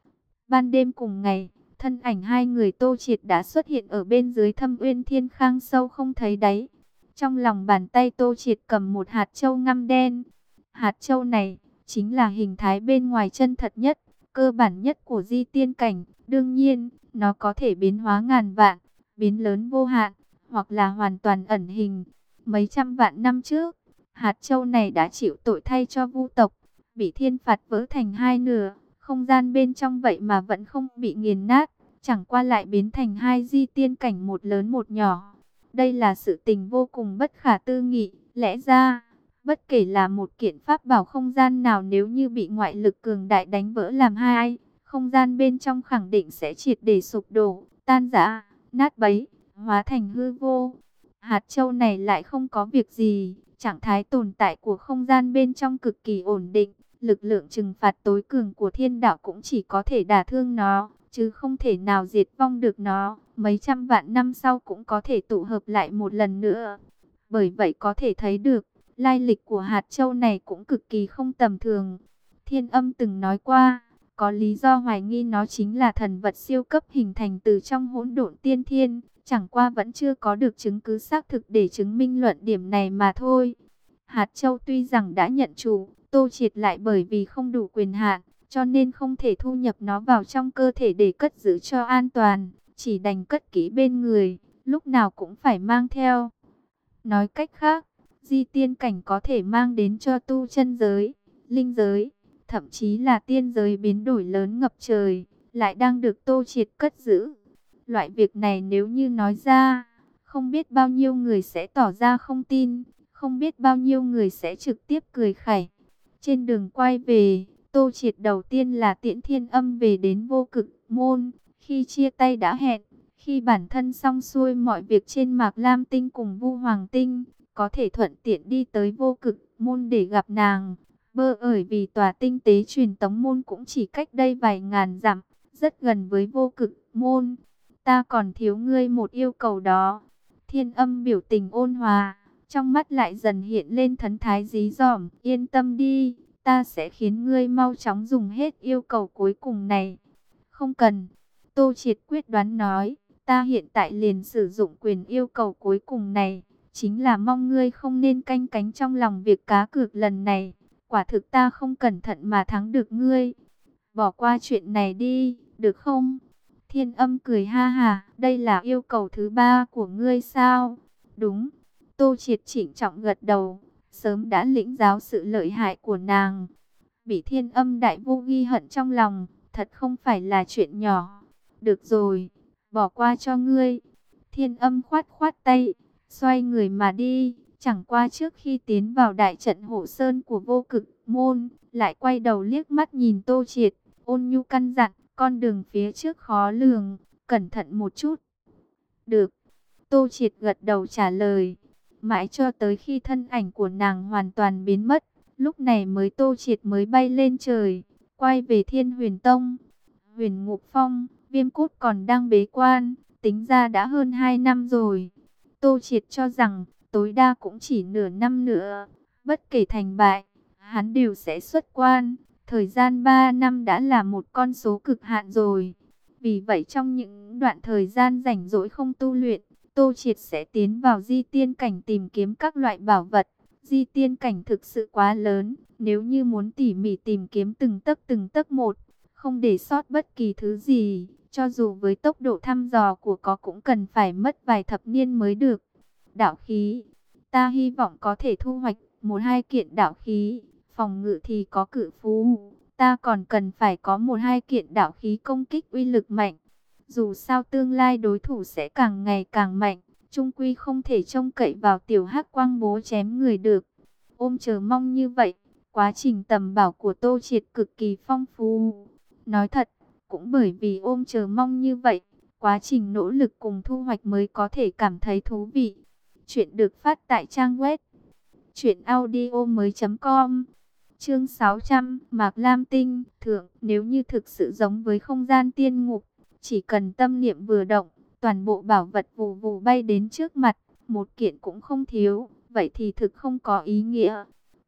Ban đêm cùng ngày, thân ảnh hai người Tô Triệt đã xuất hiện ở bên dưới Thâm Uyên Thiên Khang sâu không thấy đáy. Trong lòng bàn tay Tô Triệt cầm một hạt châu ngăm đen. Hạt châu này chính là hình thái bên ngoài chân thật nhất, cơ bản nhất của di tiên cảnh. Đương nhiên, nó có thể biến hóa ngàn vạn, biến lớn vô hạn, hoặc là hoàn toàn ẩn hình. Mấy trăm vạn năm trước, hạt châu này đã chịu tội thay cho Vu tộc, bị thiên phạt vỡ thành hai nửa. Không gian bên trong vậy mà vẫn không bị nghiền nát, chẳng qua lại biến thành hai di tiên cảnh, một lớn một nhỏ. Đây là sự tình vô cùng bất khả tư nghị. Lẽ ra, bất kể là một kiện pháp bảo không gian nào, nếu như bị ngoại lực cường đại đánh vỡ làm hai, không gian bên trong khẳng định sẽ triệt để sụp đổ, tan rã, nát bấy, hóa thành hư vô. Hạt châu này lại không có việc gì, trạng thái tồn tại của không gian bên trong cực kỳ ổn định. Lực lượng trừng phạt tối cường của thiên đạo cũng chỉ có thể đả thương nó, chứ không thể nào diệt vong được nó. Mấy trăm vạn năm sau cũng có thể tụ hợp lại một lần nữa. Bởi vậy có thể thấy được, lai lịch của hạt châu này cũng cực kỳ không tầm thường. Thiên Âm từng nói qua, có lý do hoài nghi nó chính là thần vật siêu cấp hình thành từ trong hỗn độn tiên thiên. Chẳng qua vẫn chưa có được chứng cứ xác thực để chứng minh luận điểm này mà thôi. Hạt châu tuy rằng đã nhận chủ, Tô Triệt lại bởi vì không đủ quyền hạn, cho nên không thể thu nhập nó vào trong cơ thể để cất giữ cho an toàn, chỉ đành cất kỹ bên người, lúc nào cũng phải mang theo. Nói cách khác, di tiên cảnh có thể mang đến cho tu chân giới, linh giới, thậm chí là tiên giới biến đổi lớn ngập trời, lại đang được Tô Triệt cất giữ. Loại việc này nếu như nói ra, không biết bao nhiêu người sẽ tỏ ra không tin, không biết bao nhiêu người sẽ trực tiếp cười khẩy. Trên đường quay về, Tô Triệt đầu tiên là tiễn Thiên Âm về đến Vô Cực Môn. Khi chia tay đã hẹn, khi bản thân xong xuôi mọi việc trên Mạc Lam Tinh cùng Vu Hoàng Tinh, có thể thuận tiện đi tới Vô Cực Môn để gặp nàng. Bơ ởi vì tòa tinh tế truyền tống môn cũng chỉ cách đây vài ngàn dặm, rất gần với Vô Cực Môn. Ta còn thiếu ngươi một yêu cầu đó. Thiên Âm biểu tình ôn hòa, trong mắt lại dần hiện lên thần thái dí dỏm. Yên tâm đi, ta sẽ khiến ngươi mau chóng dùng hết yêu cầu cuối cùng này. Không cần, Tô Triệt quyết đoán nói, ta hiện tại liền sử dụng quyền yêu cầu cuối cùng này. Chính là mong ngươi không nên canh cánh trong lòng việc cá cược lần này. Quả thực ta không cẩn thận mà thắng được ngươi. Bỏ qua chuyện này đi, được không? Thiên Âm cười ha hà, đây là yêu cầu thứ ba của ngươi sao? Đúng. Tô Triệt chỉnh trọng gật đầu, sớm đã lĩnh giáo sự lợi hại của nàng. Bị Thiên Âm đại vô ghi hận trong lòng, thật không phải là chuyện nhỏ. Được rồi, bỏ qua cho ngươi. Thiên Âm khoát khoát tay, xoay người mà đi. Chẳng qua trước khi tiến vào đại trận hộ sơn của Vô Cực Môn, lại quay đầu liếc mắt nhìn Tô Triệt, ôn nhu căn dặn, con đường phía trước khó lường, cẩn thận một chút. Được. Tô Triệt gật đầu trả lời. Mãi cho tới khi thân ảnh của nàng hoàn toàn biến mất, lúc này mới Tô Triệt mới bay lên trời, quay về Thiên Huyền Tông. Huyền Ngục Phong, Viêm Cốt còn đang bế quan, tính ra đã hơn hai năm rồi. Tô Triệt cho rằng tối đa cũng chỉ nửa năm nữa, bất kể thành bại, hắn đều sẽ xuất quan. Thời gian ba năm đã là một con số cực hạn rồi. Vì vậy trong những đoạn thời gian rảnh rỗi không tu luyện, Tô Triệt sẽ tiến vào di tiên cảnh tìm kiếm các loại bảo vật. Di tiên cảnh thực sự quá lớn, nếu như muốn tỉ mỉ tìm kiếm từng tấc từng tấc một, không để sót bất kỳ thứ gì, cho dù với tốc độ thăm dò của có cũng cần phải mất vài thập niên mới được. Đạo khí, ta hy vọng có thể thu hoạch một hai kiện đạo khí. Phòng ngự thì có cự phú, ta còn cần phải có một hai kiện đạo khí công kích uy lực mạnh. Dù sao tương lai đối thủ sẽ càng ngày càng mạnh, chung quy không thể trông cậy vào tiểu hắc quang bố chém người được. Ôm chờ mong như vậy, quá trình tầm bảo của Tô Triệt cực kỳ phong phú. Nói thật, cũng bởi vì ôm chờ mong như vậy, quá trình nỗ lực cùng thu hoạch mới có thể cảm thấy thú vị. Chuyện được phát tại trang web truyện audio mới chấm com. Chương sáu trăm, Mạc Lam Tinh, thượng, nếu như thực sự giống với không gian tiên ngục, chỉ cần tâm niệm vừa động, toàn bộ bảo vật vù vù bay đến trước mặt, một kiện cũng không thiếu, vậy thì thực không có ý nghĩa.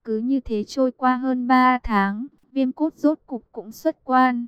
Cứ như thế trôi qua hơn ba tháng, Viêm Cốt rốt cục cũng xuất quan.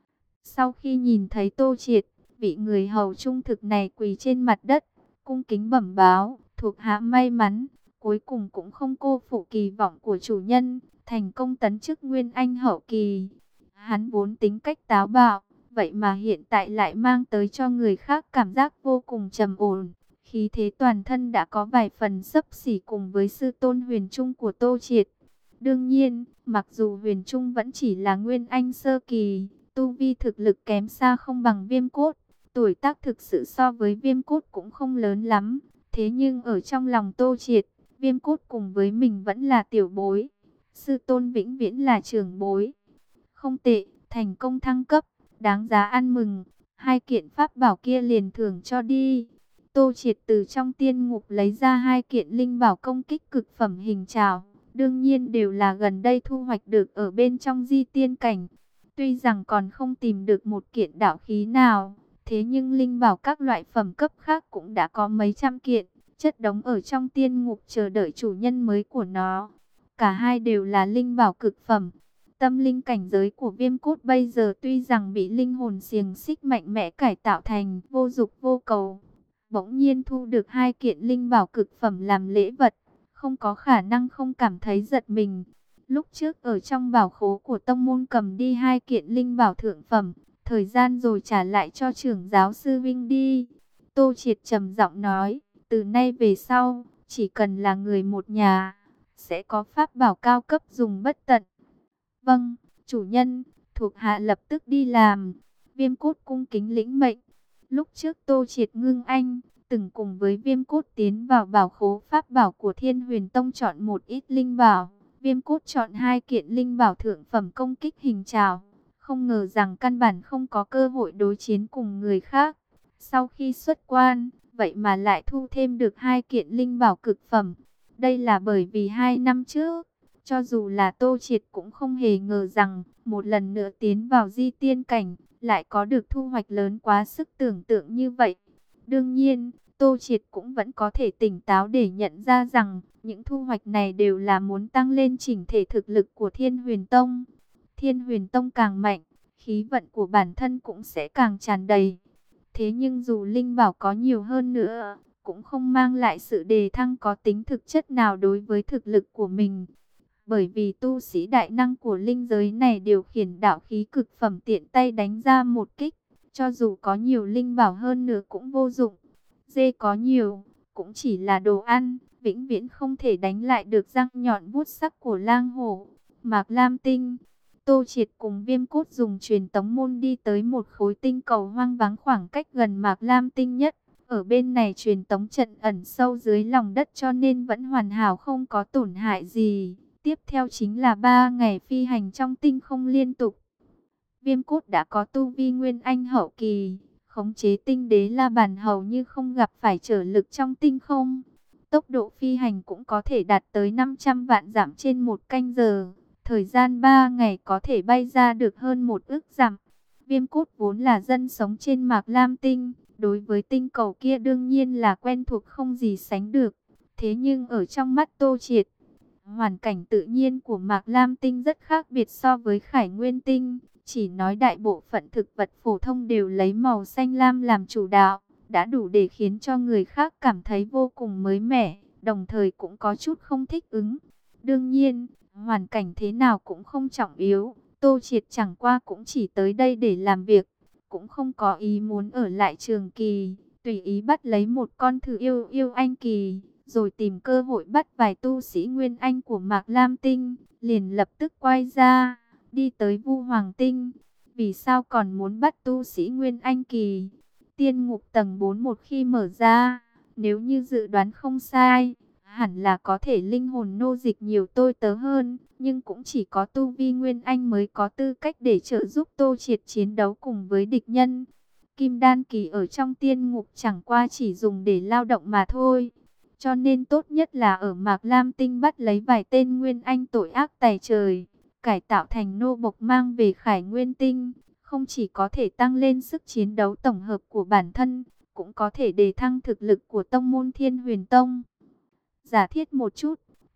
Sau khi nhìn thấy Tô Triệt, vị người hầu trung thực này quỳ trên mặt đất, cung kính bẩm báo, thuộc hạ may mắn, cuối cùng cũng không cô phụ kỳ vọng của chủ nhân, thành công tấn chức Nguyên Anh hậu kỳ. Hắn vốn tính cách táo bạo, vậy mà hiện tại lại mang tới cho người khác cảm giác vô cùng trầm ổn. Khí thế toàn thân đã có vài phần xấp xỉ cùng với sư tôn Huyền Trung của Tô Triệt. Đương nhiên, mặc dù Huyền Trung vẫn chỉ là Nguyên Anh sơ kỳ, tu vi thực lực kém xa không bằng Viêm Cốt. Tuổi tác thực sự so với Viêm Cốt cũng không lớn lắm. Thế nhưng ở trong lòng Tô Triệt, Viêm Cốt cùng với mình vẫn là tiểu bối. Sư tôn vĩnh viễn là trưởng bối. Không tệ, thành công thăng cấp, đáng giá ăn mừng. Hai kiện pháp bảo kia liền thưởng cho đi. Tô Triệt từ trong tiên ngục lấy ra hai kiện linh bảo công kích cực phẩm hình trảo. Đương nhiên đều là gần đây thu hoạch được ở bên trong di tiên cảnh. Tuy rằng còn không tìm được một kiện đạo khí nào, thế nhưng linh bảo các loại phẩm cấp khác cũng đã có mấy trăm kiện, chất đống ở trong tiên ngục chờ đợi chủ nhân mới của nó. Cả hai đều là linh bảo cực phẩm. Tâm linh cảnh giới của Viêm Cốt bây giờ tuy rằng bị linh hồn xiềng xích mạnh mẽ cải tạo thành vô dục vô cầu, bỗng nhiên thu được hai kiện linh bảo cực phẩm làm lễ vật, không có khả năng không cảm thấy giật mình. Lúc trước ở trong bảo khố của tông môn cầm đi hai kiện linh bảo thượng phẩm, thời gian rồi trả lại cho trưởng giáo sư Vinh đi. Tô Triệt trầm giọng nói, từ nay về sau, chỉ cần là người một nhà, sẽ có pháp bảo cao cấp dùng bất tận. Vâng, chủ nhân, thuộc hạ lập tức đi làm. Viêm Cốt cung kính lĩnh mệnh. Lúc trước Tô Triệt ngưng anh, từng cùng với Viêm Cốt tiến vào bảo khố pháp bảo của Thiên Huyền Tông chọn một ít linh bảo. Viêm Cốt chọn hai kiện linh bảo thượng phẩm công kích hình trảo. Không ngờ rằng căn bản không có cơ hội đối chiến cùng người khác. Sau khi xuất quan, vậy mà lại thu thêm được hai kiện linh bảo cực phẩm. Đây là bởi vì hai năm trước, cho dù là Tô Triệt cũng không hề ngờ rằng một lần nữa tiến vào di tiên cảnh, lại có được thu hoạch lớn quá sức tưởng tượng như vậy. Đương nhiên, Tô Triệt cũng vẫn có thể tỉnh táo để nhận ra rằng những thu hoạch này đều là muốn tăng lên chỉnh thể thực lực của Thiên Huyền Tông. Thiên Huyền Tông càng mạnh, khí vận của bản thân cũng sẽ càng tràn đầy. Thế nhưng dù linh bảo có nhiều hơn nữa, cũng không mang lại sự đề thăng có tính thực chất nào đối với thực lực của mình. Bởi vì tu sĩ đại năng của linh giới này điều khiển đạo khí cực phẩm tiện tay đánh ra một kích. Cho dù có nhiều linh bảo hơn nữa cũng vô dụng. Dê có nhiều, cũng chỉ là đồ ăn, vĩnh viễn không thể đánh lại được răng nhọn vuốt sắc của lang hổ. Mạc Lam Tinh, Tô Triệt cùng Viêm Cốt dùng truyền tống môn đi tới một khối tinh cầu hoang vắng khoảng cách gần Mạc Lam Tinh nhất. Ở bên này truyền tống trận ẩn sâu dưới lòng đất cho nên vẫn hoàn hảo không có tổn hại gì. Tiếp theo chính là ba ngày phi hành trong tinh không liên tục. Viêm Cốt đã có tu vi Nguyên Anh hậu kỳ, khống chế tinh đế la bàn hầu như không gặp phải trở lực trong tinh không. Tốc độ phi hành cũng có thể đạt tới năm trăm vạn dặm trên một canh giờ. Thời gian ba ngày có thể bay ra được hơn một ức dặm. Viêm Cốt vốn là dân sống trên Mạc Lam Tinh, đối với tinh cầu kia đương nhiên là quen thuộc không gì sánh được. Thế nhưng ở trong mắt Tô Triệt, hoàn cảnh tự nhiên của Mạc Lam Tinh rất khác biệt so với Khải Nguyên Tinh. Chỉ nói đại bộ phận thực vật phổ thông đều lấy màu xanh lam làm chủ đạo, đã đủ để khiến cho người khác cảm thấy vô cùng mới mẻ, đồng thời cũng có chút không thích ứng. Đương nhiên, hoàn cảnh thế nào cũng không trọng yếu, Tô Triệt chẳng qua cũng chỉ tới đây để làm việc, cũng không có ý muốn ở lại trường kỳ, tùy ý bắt lấy một con thử yêu yêu anh kỳ, rồi tìm cơ hội bắt vài tu sĩ Nguyên Anh của Mạc Lam Tinh, liền lập tức quay ra, đi tới Vu Hoàng Tinh. Vì sao còn muốn bắt tu sĩ Nguyên Anh kỳ? Tiên ngục tầng bốn một khi mở ra, nếu như dự đoán không sai, hẳn là có thể linh hồn nô dịch nhiều tôi tớ hơn, nhưng cũng chỉ có tu vi Nguyên Anh mới có tư cách để trợ giúp Tô Triệt chiến đấu cùng với địch nhân. Kim đan kỳ ở trong tiên ngục chẳng qua chỉ dùng để lao động mà thôi. Cho nên tốt nhất là ở Mạc Lam Tinh bắt lấy vài tên Nguyên Anh tội ác tày trời, cải tạo thành nô bộc mang về Khải Nguyên Tinh, không chỉ có thể tăng lên sức chiến đấu tổng hợp của bản thân, cũng có thể đề thăng thực lực của tông môn Thiên Huyền Tông. Giả thiết một chút,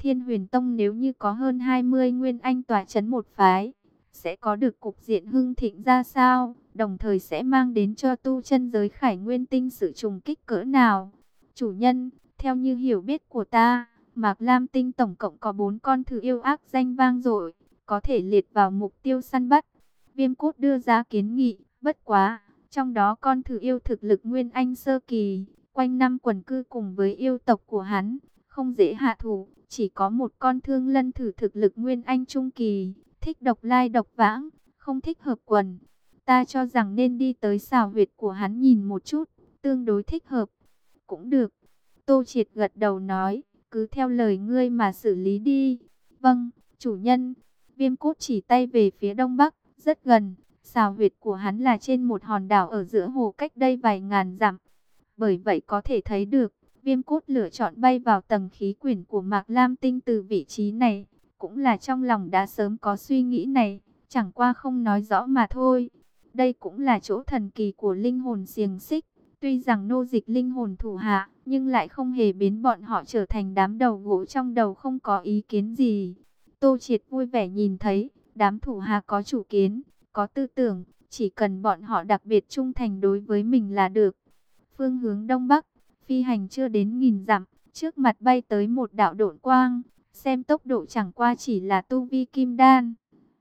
Thiên Huyền Tông nếu như có hơn hai mươi nguyên anh tỏa chấn một phái, sẽ có được cục diện hưng thịnh ra sao, đồng thời sẽ mang đến cho tu chân giới Khải Nguyên Tinh sự trùng kích cỡ nào. Chủ nhân, theo như hiểu biết của ta, Mạc Lam Tinh tổng cộng có bốn con thử yêu ác danh vang dội, có thể liệt vào mục tiêu săn bắt. Viêm Cốt đưa ra kiến nghị, bất quá, trong đó con thử yêu thực lực nguyên anh sơ kỳ, quanh năm quần cư cùng với yêu tộc của hắn, không dễ hạ thủ. Chỉ có một con thương lân thử thực lực nguyên anh trung kỳ, thích độc lai độc vãng, không thích hợp quần. Ta cho rằng nên đi tới xào huyệt của hắn nhìn một chút, tương đối thích hợp. Cũng được. Tô Triệt gật đầu nói, cứ theo lời ngươi mà xử lý đi. Vâng, chủ nhân. Viêm Cốt chỉ tay về phía đông bắc, rất gần. Xào huyệt của hắn là trên một hòn đảo ở giữa hồ cách đây vài ngàn dặm. Bởi vậy có thể thấy được, Viêm Cốt lựa chọn bay vào tầng khí quyển của Mạc Lam Tinh từ vị trí này, cũng là trong lòng đã sớm có suy nghĩ này, chẳng qua không nói rõ mà thôi. Đây cũng là chỗ thần kỳ của linh hồn xiềng xích, tuy rằng nô dịch linh hồn thủ hạ, nhưng lại không hề biến bọn họ trở thành đám đầu gỗ trong đầu không có ý kiến gì. Tô Triệt vui vẻ nhìn thấy, đám thủ hạ có chủ kiến, có tư tưởng, chỉ cần bọn họ đặc biệt trung thành đối với mình là được. Phương hướng đông bắc, phi hành chưa đến nghìn dặm, trước mặt bay tới một đạo độn quang, xem tốc độ chẳng qua chỉ là tu vi kim đan,